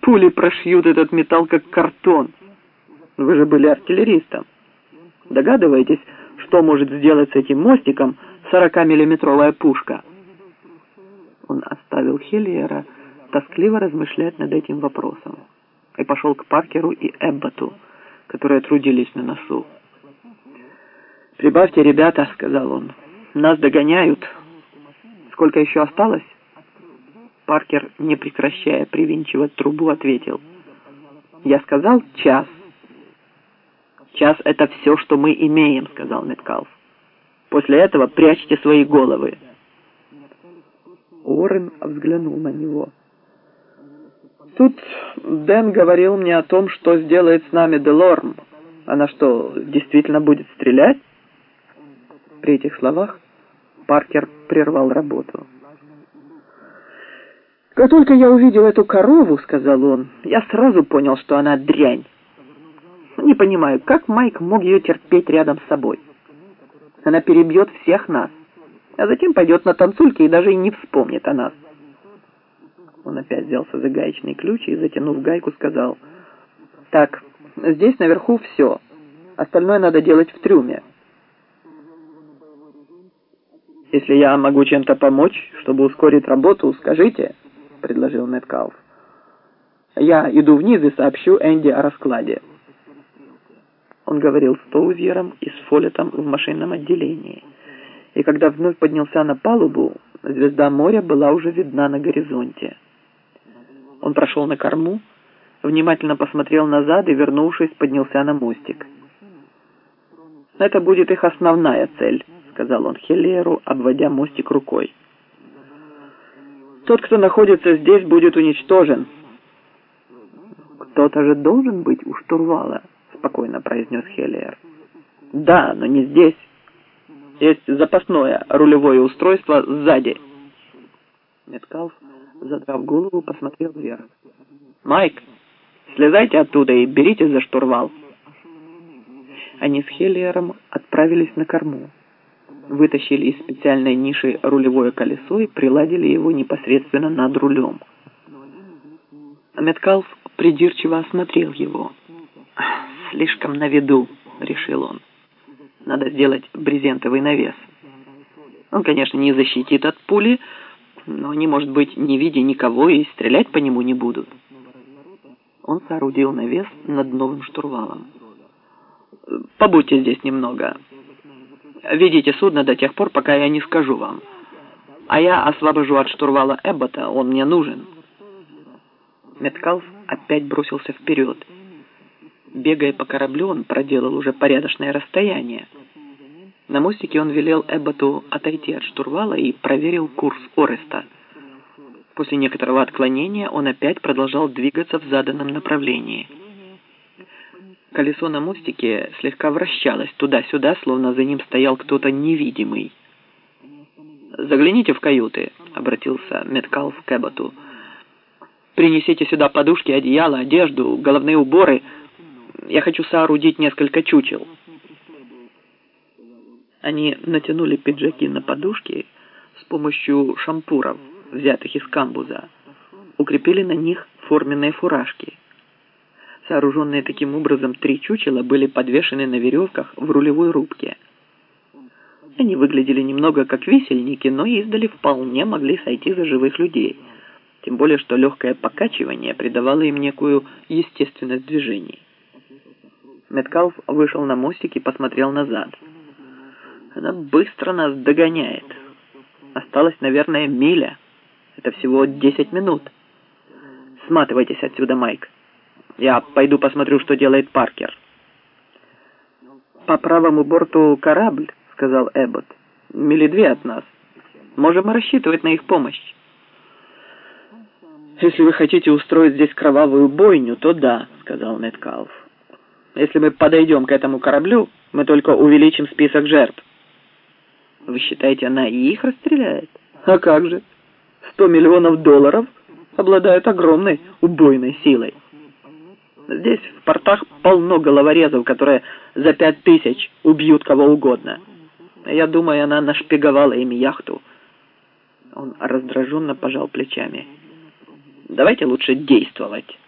Пули прошьют этот металл, как картон. Вы же были артиллеристом. Догадываетесь, что может сделать с этим мостиком 40-миллиметровая пушка?» Он оставил Хеллиера тоскливо размышлять над этим вопросом и пошел к Паркеру и Эбботу, которые трудились на носу. «Прибавьте, ребята», — сказал он, — «нас догоняют. Сколько еще осталось?» Паркер, не прекращая привинчивать трубу, ответил: «Я сказал час». «Час — это все, что мы имеем», — сказал Меткалф. «После этого прячьте свои головы». Уоррен взглянул на него. «Тут Дэн говорил мне о том, что сделает с нами Делорм. Она что, действительно будет стрелять?» При этих словах Паркер прервал работу. «Как только я увидел эту корову, — сказал он, — я сразу понял, что она дрянь. Не понимаю, как Майк мог ее терпеть рядом с собой. Она перебьет всех нас, а затем пойдет на танцульки и даже и не вспомнит о нас». Он опять взялся за гаечный ключ и, затянув гайку, сказал: «Так, здесь наверху все. Остальное надо делать в трюме». «Если я могу чем-то помочь, чтобы ускорить работу, скажите», — предложил Меткалф. «Я иду вниз и сообщу Энди о раскладе». Он говорил с Тоузьером и с Фоллетом в машинном отделении, и когда вновь поднялся на палубу, звезда моря была уже видна на горизонте. Он прошел на корму, внимательно посмотрел назад и, вернувшись, поднялся на мостик. «Это будет их основная цель», — сказал он Хеллиеру, обводя мостик рукой. «Тот, кто находится здесь, будет уничтожен». «Кто-то же должен быть у штурвала», — спокойно произнес Хеллиер. «Да, но не здесь. Есть запасное рулевое устройство сзади». Меткалф, задрав голову, посмотрел вверх. «Майк, слезайте оттуда и берите за штурвал». Они с Хеллиером отправились на корму, вытащили из специальной ниши рулевое колесо и приладили его непосредственно над рулем. Меткалф придирчиво осмотрел его. «Слишком на виду», — решил он. «Надо сделать брезентовый навес. Он, конечно, не защитит от пули, но они, может быть, не видя никого и стрелять по нему не будут». Он соорудил навес над новым штурвалом. «Побудьте здесь немного. Ведите судно до тех пор, пока я не скажу вам. А я освобожу от штурвала Эббота, он мне нужен». Меткалф опять бросился вперед. Бегая по кораблю, он проделал уже порядочное расстояние. На мостике он велел Эбботу отойти от штурвала и проверил курс Ореста. После некоторого отклонения он опять продолжал двигаться в заданном направлении. Колесо на мостике слегка вращалось туда-сюда, словно за ним стоял кто-то невидимый. «Загляните в каюты», — обратился Меткалф к Эбботу. «Принесите сюда подушки, одеяло, одежду, головные уборы. Я хочу соорудить несколько чучел». Они натянули пиджаки на подушки с помощью шампуров, взятых из камбуза, укрепили на них форменные фуражки. Сооруженные таким образом 3 чучела были подвешены на веревках в рулевой рубке. Они выглядели немного как висельники, но издали вполне могли сойти за живых людей, тем более что легкое покачивание придавало им некую естественность движений. Меткалф вышел на мостик и посмотрел назад. «Она быстро нас догоняет. Осталось, наверное, миля. Это всего 10 минут. Сматывайтесь отсюда, Майк. Я пойду посмотрю, что делает Паркер». «По правому борту корабль», — сказал Эббот. «Мили 2 от нас. Можем рассчитывать на их помощь». «Если вы хотите устроить здесь кровавую бойню, то да», — сказал Меткалф. «Если мы подойдем к этому кораблю, мы только увеличим список жертв». «Вы считаете, она и их расстреляет? А как же? $100 миллионов обладают огромной убойной силой. Здесь в портах полно головорезов, которые за 5000 убьют кого угодно. Я думаю, она нашпиговала ими яхту». Он раздраженно пожал плечами. «Давайте лучше действовать».